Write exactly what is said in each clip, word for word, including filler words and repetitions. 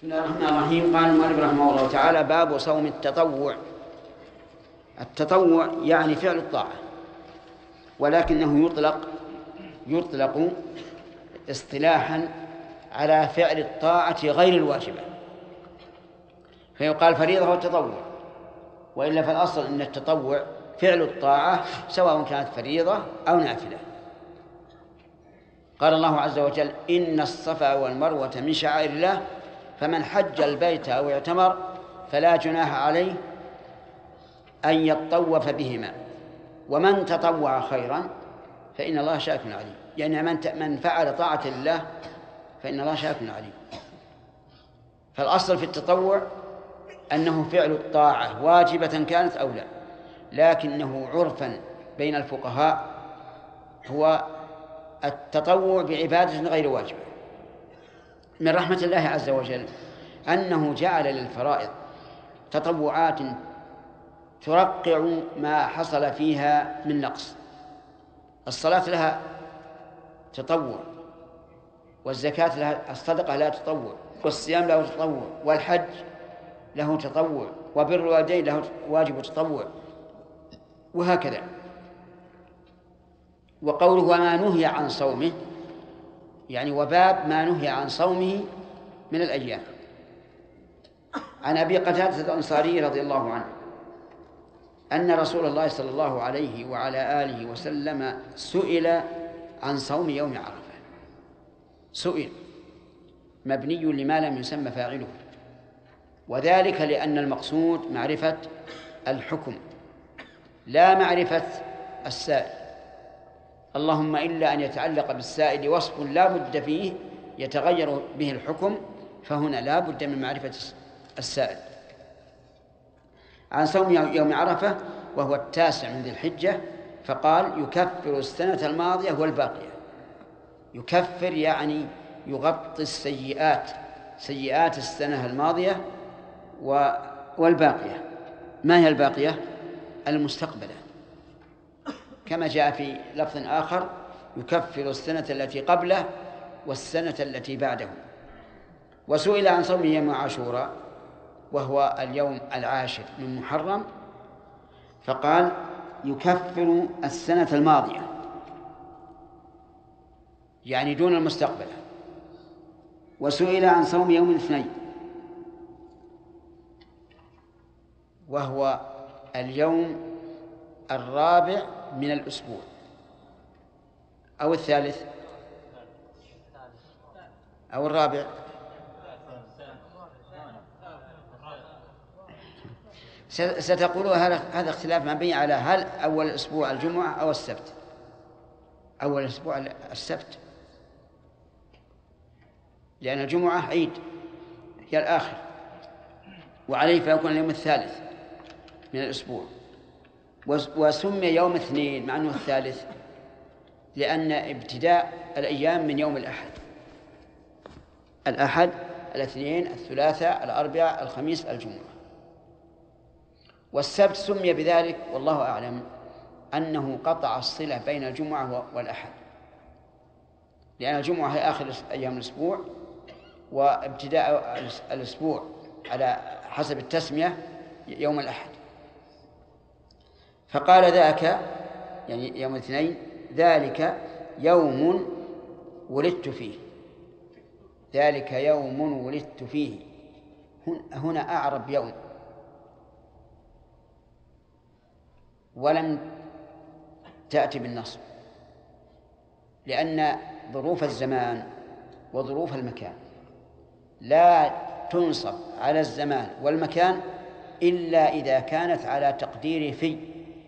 بسم الله الرحمن الرحيم. قال المؤلف رحمه الله تعالى: باب صوم التطوع. التطوع يعني فعل الطاعة، ولكنه يطلق يطلق اصطلاحا على فعل الطاعة غير الواجبة، فيقال فريضة والتطوع، وإلا فالأصل أن التطوع فعل الطاعة سواء كانت فريضة أو نافلة. قال الله عز وجل: إن الصفا والمروة من شعائر الله فمن حج البيت أو اعتمر فلا جناح عليه أن يطوف بهما ومن تطوع خيرا فإن الله شاكر عليم. يعني من من فعل طاعة الله فإن الله شاكر عليم. فالأصل في التطوع أنه فعل الطاعة واجبة كانت أو لا، لكنه عرفا بين الفقهاء هو التطوع بعبادة غير واجبة. من رحمة الله عز وجل أنه جعل للفرائض تطوعات ترقع ما حصل فيها من نقص. الصلاة لها تطوع، والزكاة لها، الصدقة لها تطوع، والصيام له تطوع، والحج له تطوع، وبر الوالدين له واجب تطوع، وهكذا. وقوله وما نهي عن صومه يعني وباب ما نهي عن صومه من الأيام. عن أبي قتادة الأنصاري رضي الله عنه أن رسول الله صلى الله عليه وعلى آله وسلم سئل عن صوم يوم عرفة. سئل مبني لما لم يسمى فاعله، وذلك لأن المقصود معرفة الحكم لا معرفة السائل، اللهم إلا أن يتعلق بالسائل وصف لا بد فيه يتغير به الحكم، فهنا لا بد من معرفة السائل. عن صوم يوم عرفة وهو التاسع من ذي الحجة، فقال يكفر السنة الماضية والباقية. يكفر يعني يغطي السيئات، سيئات السنة الماضية والباقية. ما هي الباقية؟ المستقبلة، كما جاء في لفظ آخر يكفر السنة التي قبله والسنة التي بعده. وسئل عن صوم يوم عاشوراء وهو اليوم العاشر من محرم، فقال يكفر السنة الماضية يعني دون المستقبل. وسئل عن صوم يوم الاثنين وهو اليوم الرابع من الأسبوع أو الثالث أو الرابع. ستقولوا هذا اختلاف مبني على هل أول الأسبوع الجمعة أو السبت. أول الأسبوع السبت، لأن الجمعة عيد هي الآخر، وعليه فيكون اليوم الثالث من الأسبوع. وسمي يوم اثنين مع أنه الثالث لأن ابتداء الأيام من يوم الأحد. الأحد، الاثنين، الثلاثاء، الأربعاء، الخميس، الجمعة. والسبت سمي بذلك والله أعلم أنه قطع الصلة بين الجمعة والأحد، لأن الجمعة هي آخر أيام الأسبوع، وابتداء الأسبوع على حسب التسمية يوم الأحد. فقال ذاك يعني يوم الاثنين ذلك يوم ولدت فيه، ذلك يوم ولدت فيه. هنا أعرب يوم ولم تأتي بالنصب، لأن ظروف الزمان وظروف المكان لا تنصب على الزمان والمكان إلا إذا كانت على تقدير في.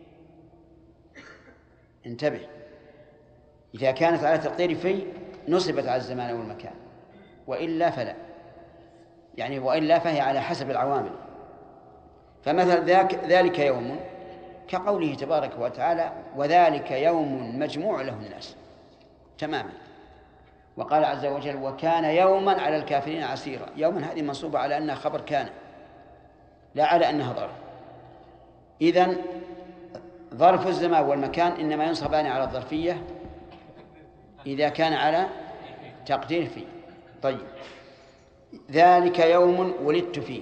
انتبه، إذا كانت على تقدير في نصبت على الزمان والمكان، وإلا فلا، يعني وإلا فهي على حسب العوامل. فمثل ذاك ذلك يوم كقوله تبارك وتعالى وذلك يوم مجموع له الناس تماما. وقال عز وجل وكان يوما على الكافرين عسيرا. يوما هذه منصوبة على أنها خبر كان لا على أنها ظرف. إذن ظرف الزمان والمكان إنما ينصبان على الظرفية إذا كان على تقدير فيه. طيب، ذلك يوم ولدت فيه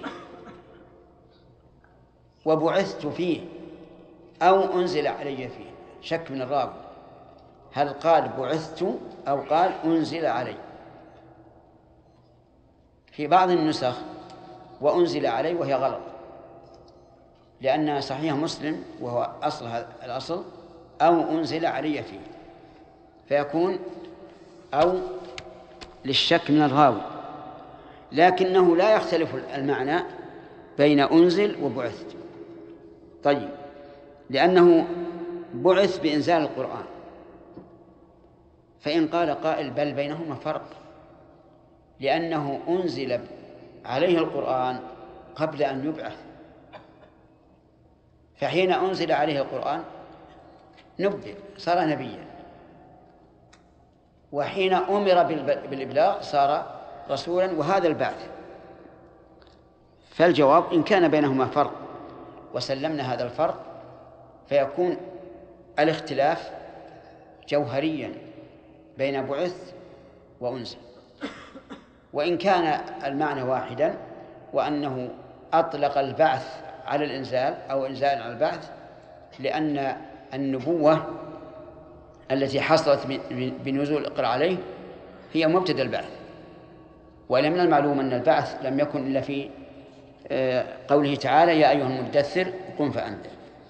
وبعثت فيه أو أنزل علي فيه. شك من الراوي هل قال بعثت أو قال أنزل علي. في بعض النسخ وأنزل علي وهي غلط، لأن صحيح مسلم وهو أصل هذا الأصل أو أنزل علي فيه، فيكون أو للشك من الراوي، لكنه لا يختلف المعنى بين أنزل وبعثت. طيب، لأنه بعث بإنزال القرآن، فإن قال قائل بل بينهما فرق، لأنه أنزل عليه القرآن قبل أن يبعث، فحين أنزل عليه القرآن نبئ صار نبيا، وحين أمر بالإبلاغ صار رسولا، وهذا البعث. فالجواب إن كان بينهما فرق وسلمنا هذا الفرق فيكون الاختلاف جوهريا بين بعث وأنزل. وإن كان المعنى واحدا وأنه أطلق البعث على الإنزال أو إنزال على البعث، لأن النبوة التي حصلت بنزول اقرأ عليه هي مبتدأ البعث، وإلا من المعلوم أن البعث لم يكن إلا في قوله تعالى يا أيها المدثر قم فأنذر.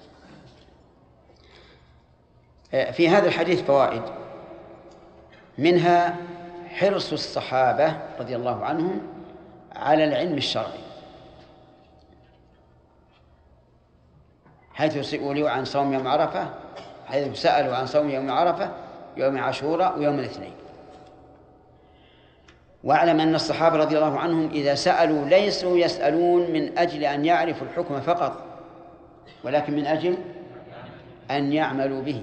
في هذا الحديث فوائد، منها حرص الصحابة رضي الله عنهم على العلم الشرعي، حيث سئلوا عن صوم يوم عرفة حيث سألوا عن صوم يوم عرفة يوم عاشوراء ويوم الاثنين. واعلم أن الصحابة رضي الله عنهم إذا سألوا ليسوا يسألون من أجل أن يعرفوا الحكم فقط، ولكن من أجل أن يعملوا به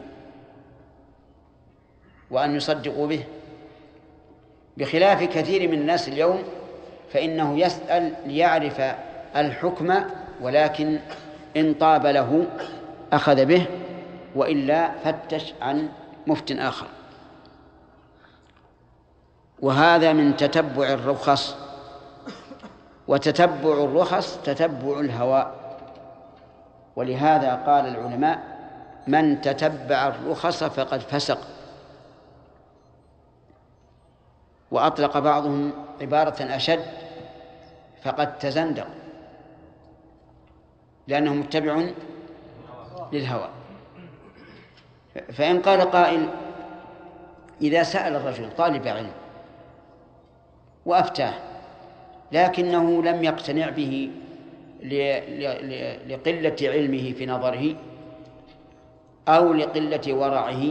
وأن يصدقوا به، بخلاف كثير من الناس اليوم فإنه يسأل ليعرف الحكم، ولكن إن طاب له أخذ به، وإلا فتش عن مفت آخر. وهذا من تتبع الرخص، وتتبع الرخص تتبع الهوى، ولهذا قال العلماء من تتبع الرخص فقد فسق. وأطلق بعضهم عبارة أشد فقد تزندق، لأنه متبع للهوى. فإن قال قائل إذا سأل الرجل طالب علم وأفتاه لكنه لم يقتنع به لقلة علمه في نظره أو لقلة ورعه،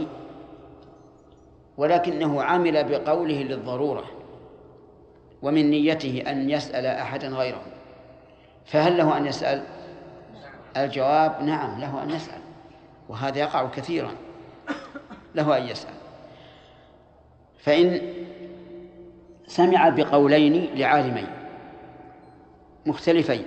ولكنه عمل بقوله للضرورة ومن نيته أن يسأل أحدا غيره، فهل له أن يسأل؟ الجواب نعم، له أن يسأل، وهذا يقع كثيرا، له أن يسأل. فإن سمع بقولين لعالمين مختلفين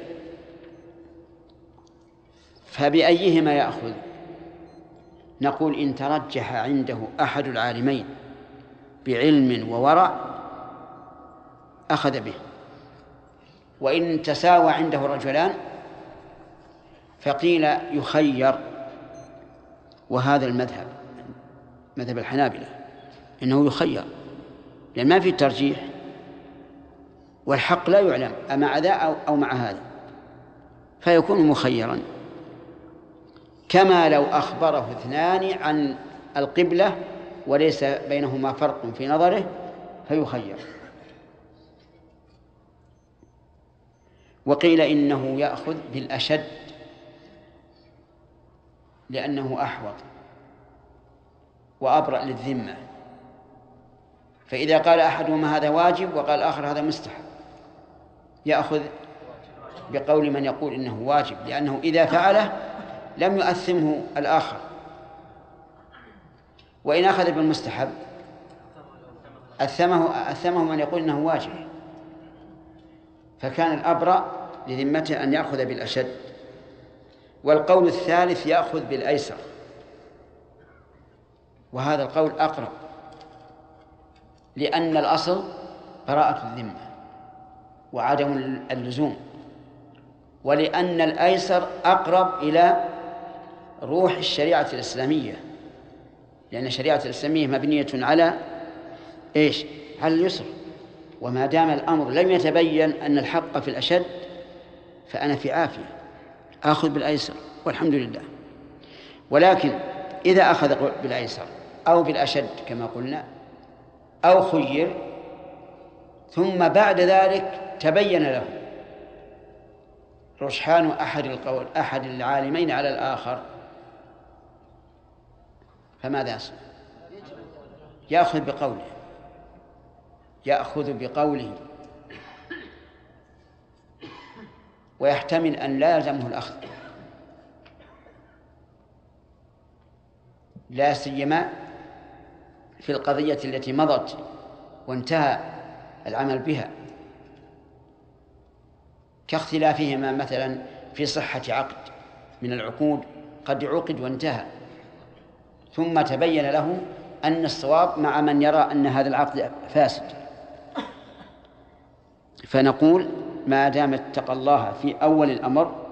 فبأيهما يأخذ؟ نقول إن ترجح عنده أحد العالمين بعلم وورع أخذ به، وإن تساوى عنده الرجلان فقيل يخير، وهذا المذهب مذهب الحنابلة إنه يخير، لأن ما في ترجيح والحق لا يعلم أمع ذا أو مع هذا، فيكون مخيرا، كما لو أخبره اثنان عن القبلة وليس بينهما فرق في نظره فيخير. وقيل إنه يأخذ بالأشد لأنه أحوط وأبرأ للذمة، فإذا قال أحدهما هذا واجب وقال آخر هذا مستحب يأخذ بقول من يقول إنه واجب، لأنه إذا فعله لم يؤثمه الآخر، وإن أخذ بالمستحب أثمه, أثمه من يقول إنه واجب، فكان الأبرأ لذمته أن يأخذ بالأشد. والقول الثالث يأخذ بالأيسر، وهذا القول أقرب، لأن الأصل براءة الذمة، وعدم اللزوم، ولأن الأيسر أقرب إلى روح الشريعة الإسلامية، لأن الشريعة الإسلامية مبنية على إيش؟ على اليسر. وما دام الأمر لم يتبين أن الحق في الأشد فأنا في عافية، آخذ بالأيسر والحمد لله. ولكن إذا أخذ بالأيسر أو بالأشد كما قلنا أو خير ثم بعد ذلك تبين له رجحان أحد القول أحد العالمين على الآخر، فماذا يصنع؟ يأخذ بقوله يأخذ بقوله ويحتمل أن لا يلزمه الأخذ، لا سيما في القضية التي مضت وانتهى العمل بها، كاختلافهما مثلا في صحة عقد من العقود، قد عقد وانتهى ثم تبين له أن الصواب مع من يرى أن هذا العقد فاسد، فنقول ما دام اتقى الله في أول الأمر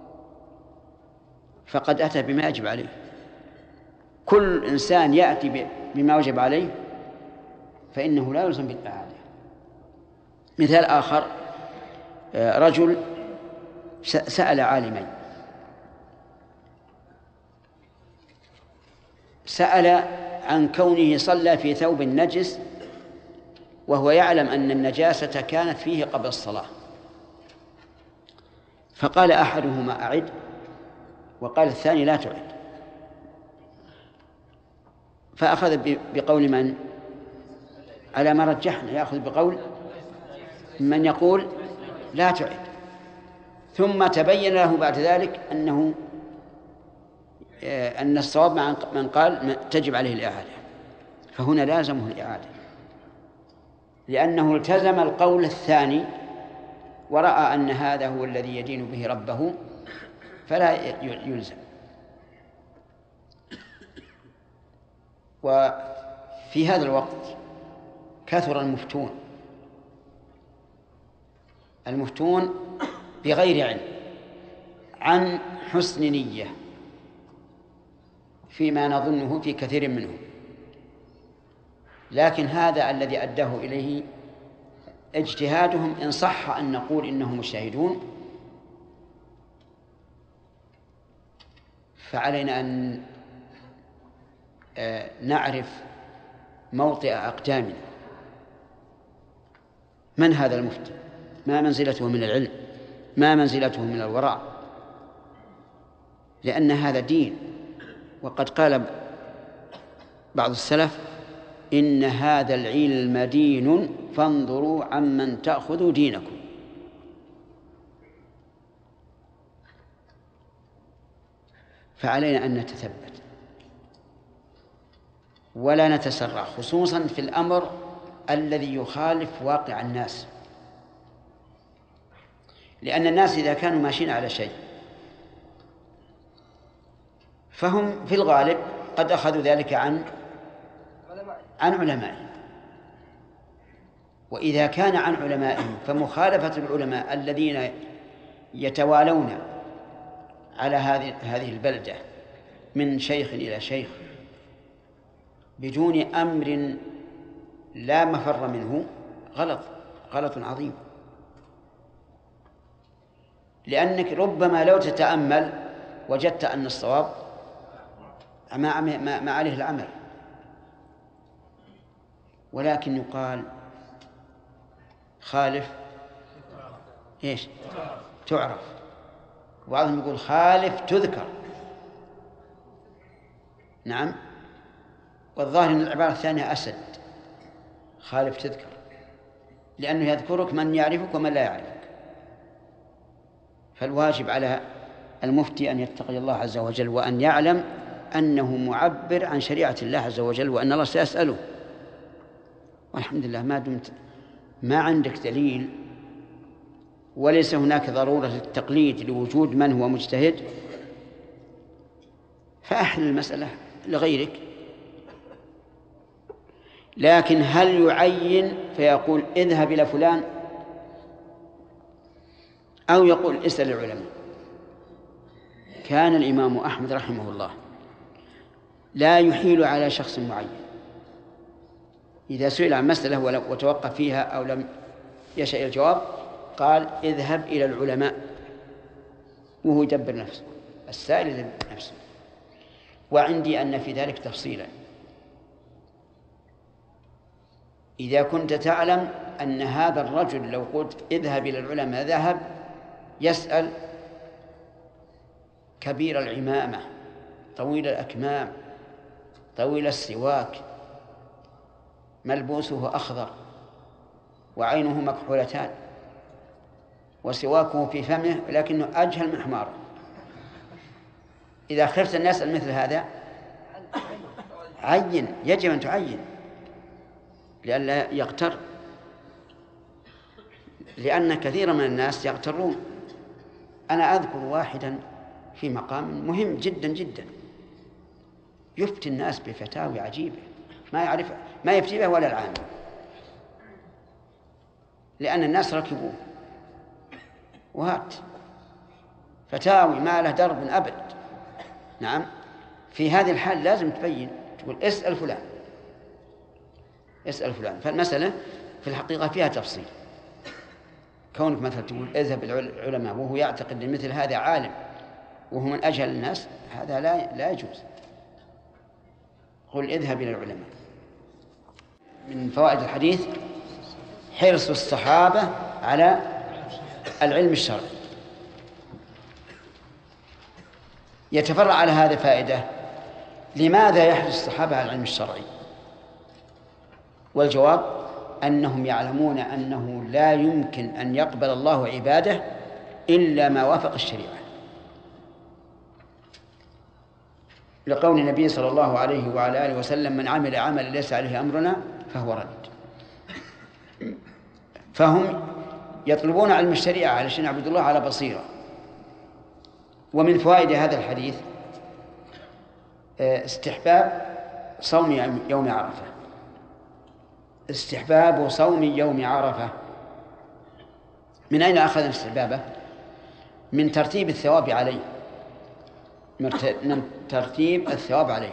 فقد أتى بما يجب عليه. كل إنسان يأتي بما وجب عليه فإنه لا يلزم بالإعادة. مثال آخر، رجل سأل عالمين، سأل عن كونه صلى في ثوب نجس وهو يعلم أن النجاسة كانت فيه قبل الصلاة، فقال أحدهما أعد وقال الثاني لا تعد، فأخذ بقول من؟ على ما رجحنا يأخذ بقول من يقول لا تعد، ثم تبين له بعد ذلك أنه أن الصواب مع من قال تجب عليه الإعادة، فهنا لازمه الإعادة لأنه التزم القول الثاني ورأى أن هذا هو الذي يدين به ربه فلا يلزم. وفي هذا الوقت كثر المفتون المفتون بغير علم عن حسن نية فيما نظنه في كثير منهم، لكن هذا الذي أداه إليه اجتهادهم إن صح أن نقول إنهم مجتهدون، فعلينا أن نعرف موطئ أقدامنا. من هذا المفتي؟ ما منزلته من العلم؟ ما منزلته من الورع؟ لأن هذا دين، وقد قال بعض السلف إن هذا العلم دين فانظروا عمن تأخذوا دينكم. فعلينا أن نتثبت ولا نتسرع، خصوصا في الأمر الذي يخالف واقع الناس، لأن الناس إذا كانوا ماشيين على شيء فهم في الغالب قد أخذوا ذلك عن عن علمائهم، وإذا كان عن علمائهم فمخالفة العلماء الذين يتوالون على هذه هذه البلدة من شيخ إلى شيخ بدون أمر لا مفر منه غلط غلط عظيم، لأنك ربما لو تتأمل وجدت أن الصواب ما ما عليه العمل، ولكن يقال خالف إيش؟ تعرف. وبعضهم يقول خالف تذكر. نعم، والظاهر أن العبارة الثانية أسد، خالف تذكر، لأنه يذكرك من يعرفك ومن لا يعرفك. فالواجب على المفتي أن يتقي الله عز وجل وأن يعلم أنه معبر عن شريعة الله عز وجل وأن الله سيسأله. والحمد لله ما دمت ما عندك دليل وليس هناك ضرورة للتقليد لوجود من هو مجتهد فأحل المسألة لغيرك. لكن هل يعين فيقول اذهب إلى فلان أو يقول اسأل العلماء. كان الإمام أحمد رحمه الله لا يحيل على شخص معين، إذا سئل عن مسألة وتوقف فيها أو لم يشأ الجواب قال اذهب إلى العلماء، وهو يدبر نفسه، السائل يدبر نفسه. وعندي أن في ذلك تفصيلا. إذا كنت تعلم أن هذا الرجل لو قلت اذهب إلى العلماء ذهب يسأل كبير العمامة طويل الأكمام طويل السواك ملبوسه أخضر وعينه مكحولتان وسواكه في فمه لكنه أجهل من حماره، إذا خفت أن يسأل مثل هذا عين، يجب أن تعين لئلا يغتر، لأن كثيرا من الناس يغترون. أنا أذكر واحدا في مقام مهم جدا جدا يفتي الناس بفتاوي عجيبة ما يعرف ما يفتي بها ولا العام، لأن الناس ركبوه وهات فتاوي ما له درب أبد. نعم، في هذه الحال لازم تبين، تقول اسأل فلان اسأل فلان. فالمسألة في الحقيقة فيها تفصيل. كونك مثلا تقول اذهب العلماء وهو يعتقد أن مثل هذا عالم وهو من أجهل الناس، هذا لا لا يجوز. قل اذهب إلى العلماء. من فوائد الحديث حرص الصحابة على العلم الشرعي. يتفرع على هذا فائدة: لماذا يحرص الصحابة على العلم الشرعي؟ والجواب أنهم يعلمون أنه لا يمكن أن يقبل الله عباده إلا ما وافق الشريعة، لقول النبي صلى الله عليه وعلى آله وسلم: من عمل عملا ليس عليه أمرنا فهو رد. فهم يطلبون علم الشريعة علشان يعبدوا الله على بصيرة. ومن فوائد هذا الحديث استحباب صوم يوم عرفة. استحباب صوم يوم عرفة. من أين أخذ استحبابه؟ من ترتيب الثواب عليه، من ترتيب الثواب عليه.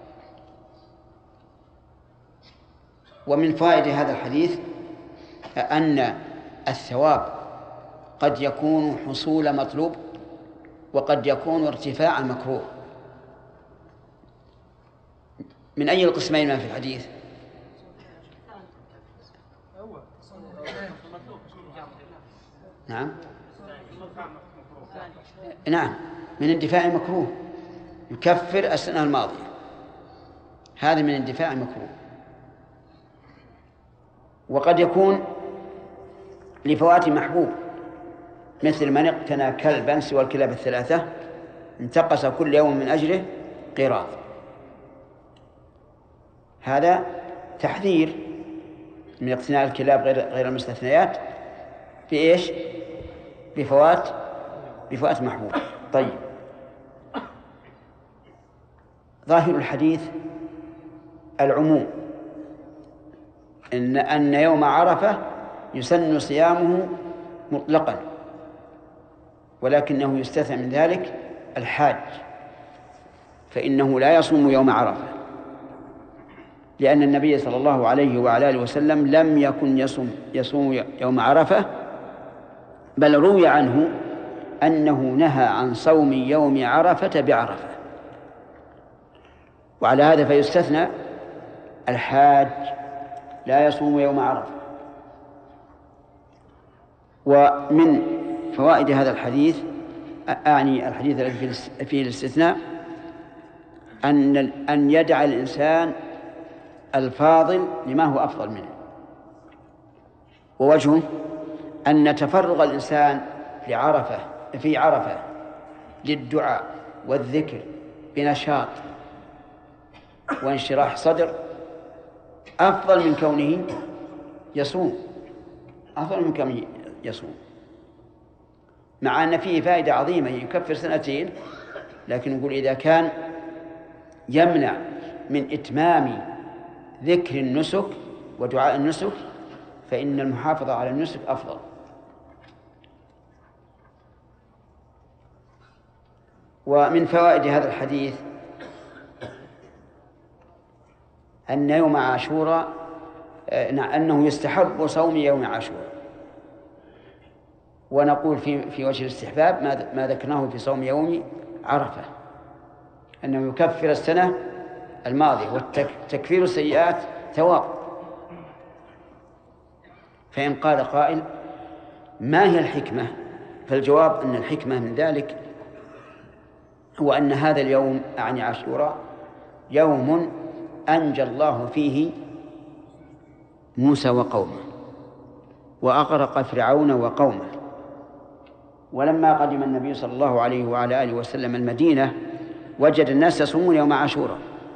ومن فوائد هذا الحديث أن الثواب قد يكون حصول مطلوب وقد يكون ارتفاع مكروه. من أي القسمين ما في الحديث؟ نعم نعم من اندفاع مكروه يكفر السنة الماضية، هذا من اندفاع مكروه. وقد يكون لفوات محبوب، مثل من اقتنى كلبا سوى الكلاب الثلاثة انتقص كل يوم من أجره قيراط، هذا تحذير من اقتناء الكلاب غير غير المستثنيات بإيش؟ بفوات بفوات محبوب. طيب، ظاهر الحديث العموم، إن أن يوم عرفة يسن صيامه مطلقا، ولكنه يستثنى من ذلك الحاج، فإنه لا يصوم يوم عرفة، لأن النبي صلى الله عليه وعلى آله وسلم لم يكن يصوم يصوم يوم عرفة، بل روي عنه أنه نهى عن صوم يوم عرفة بعرفة. وعلى هذا فيستثنى الحاج لا يصوم يوم عرفة. ومن فوائد هذا الحديث، أعني الحديث الذي فيه الاستثناء، أن أن يدع الإنسان الفاضل لما هو أفضل منه. ووجهه أن تفرغ الإنسان لعرفة في عرفة للدعاء والذكر بنشاط وانشراح صدر أفضل من كونه يصوم، أفضل من كونه يصوم، مع أن فيه فائدة عظيمة يكفر سنتين، لكن نقول إذا كان يمنع من إتمام ذكر النسك ودعاء النسك فإن المحافظة على النسك أفضل. ومن فوائد هذا الحديث أن يوم عاشوراء أنه يستحب صوم يوم عاشوراء، ونقول في في وجه الاستحباب ما ذكرناه في صوم يوم عرفة، أنه يكفر السنة الماضية، والتكفير السيئات ثواب. فإن قال قائل ما هي الحكمة؟ فالجواب أن الحكمة من ذلك هو أن هذا اليوم أعني عاشوراء يوم أنجى الله فيه موسى وقومه وأغرق فرعون وقومه. ولما قدم النبي صلى الله عليه وعلى آله وسلم المدينة وجد الناس يصومون يوم عاشوراء،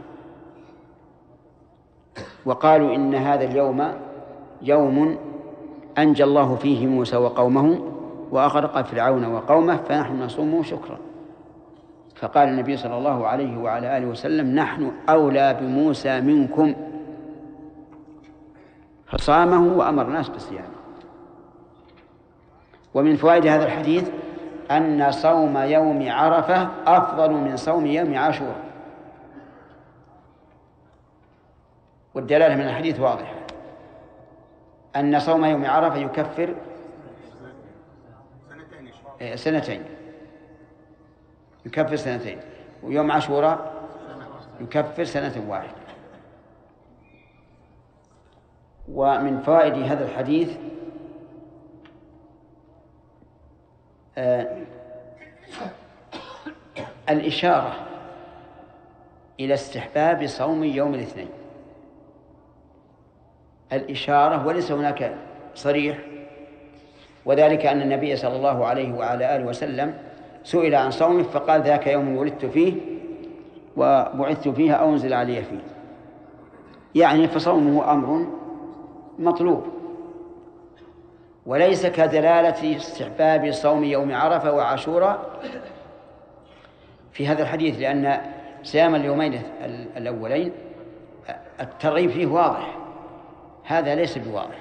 وقالوا إن هذا اليوم يوم أنجى الله فيه موسى وقومه وأغرق فرعون وقومه فنحن نصومه شكرا. فقال النبي صلى الله عليه وعلى آله وسلم نحن أولى بموسى منكم، فصامه وأمر الناس بالصيام. ومن فوائد هذا الحديث أن صوم يوم عرفة أفضل من صوم يوم عاشوراء، والدلالة من الحديث واضحة أن صوم يوم عرفة يكفر سنتين يكفر سنتين ويوم عاشوراء يكفر سنة واحدة. ومن فوائد هذا الحديث آه الإشارة إلى استحباب صوم يوم الاثنين، الإشارة وليس هناك صريح، وذلك أن النبي صلى الله عليه وعلى آله وسلم سئل عن صومه فقال ذاك يوم ولدت فيه وبعثت فيه أو أنزل علي فيه، يعني فصومه أمر مطلوب، وليس كدلالة استحباب صوم يوم عرفة وعاشوراء في هذا الحديث، لأن صيام اليومين الأولين الترغيب فيه واضح، هذا ليس بواضح.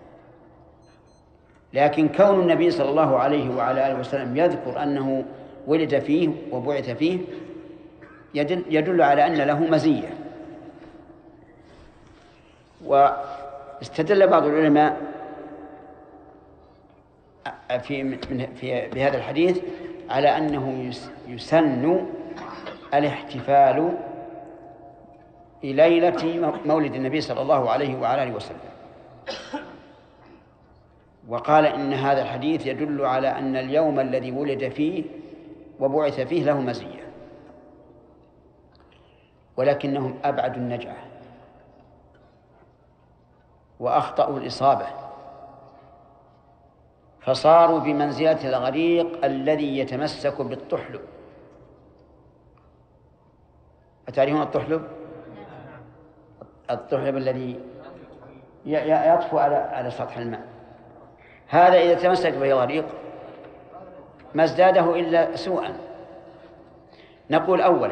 لكن كون النبي صلى الله عليه وعلى آله وسلم يذكر أنه ولد فيه وبعث فيه يدل, يدل على أن له مزية. واستدل بعض العلماء في, في بهذا الحديث على أنه يسن الاحتفال ليلة مولد النبي صلى الله عليه وعلى آله وسلم، وقال إن هذا الحديث يدل على أن اليوم الذي ولد فيه وبعث فيه له مزية، ولكنهم أبعدوا النجعة وأخطأوا الإصابة، فصاروا بمنزلة الغريق الذي يتمسك بالطحلب. أتعرفون الطحلب؟ الطحلب الذي يطفو على على سطح الماء، هذا إذا تمسك به الغريق ما ازداده إلا سوءا. نقول أولا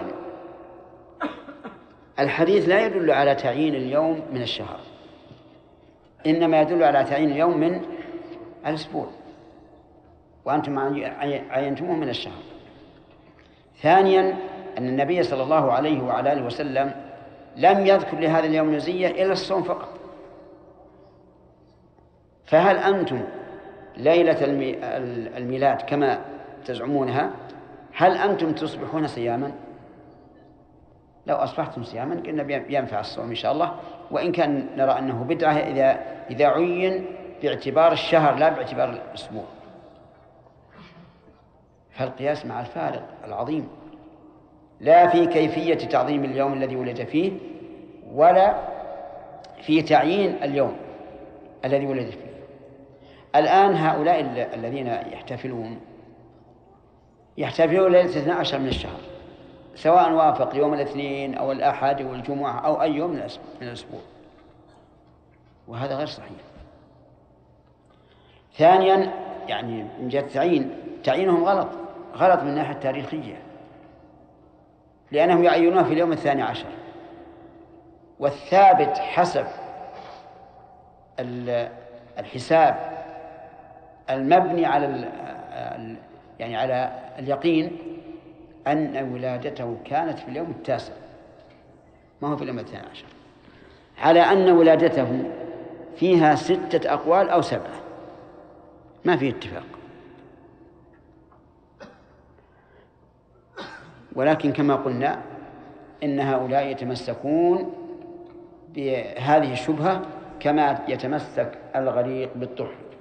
الحديث لا يدل على تعيين اليوم من الشهر، إنما يدل على تعيين اليوم من الأسبوع، وأنتم عينتموه من الشهر. ثانيا أن النبي صلى الله عليه وعلى آله وسلم لم يذكر لهذا اليوم مزية إلا الصوم فقط. فهل أنتم ليلة الميلاد كما تزعمونها هل أنتم تصبحون صياما؟ لو أصبحتم صياما قلنا ينفع الصوم إن شاء الله، وإن كان نرى أنه بدعة إذا إذا عين باعتبار الشهر لا باعتبار الأسبوع. فالقياس مع الفارق العظيم لا في كيفية تعظيم اليوم الذي ولد فيه ولا في تعيين اليوم الذي ولد فيه. الآن هؤلاء الذين يحتفلون يحتفلون ليلة اثني عشر من الشهر، سواء وافق يوم الاثنين أو الأحد والجمعة أو أي يوم من الأسبوع، وهذا غير صحيح. ثانيا يعني من جهة تعيين تعيينهم غلط غلط من الناحية التاريخية، لأنهم يعينوها في اليوم الثاني عشر، والثابت حسب الحساب المبني على يعني على اليقين أن ولادته كانت في اليوم التاسع، ما هو في اليوم الثاني عشر، على أن ولادته فيها ستة أقوال أو سبعة، ما في اتفاق. ولكن كما قلنا إن هؤلاء يتمسكون بهذه الشبهة كما يتمسك الغريق بالطحن.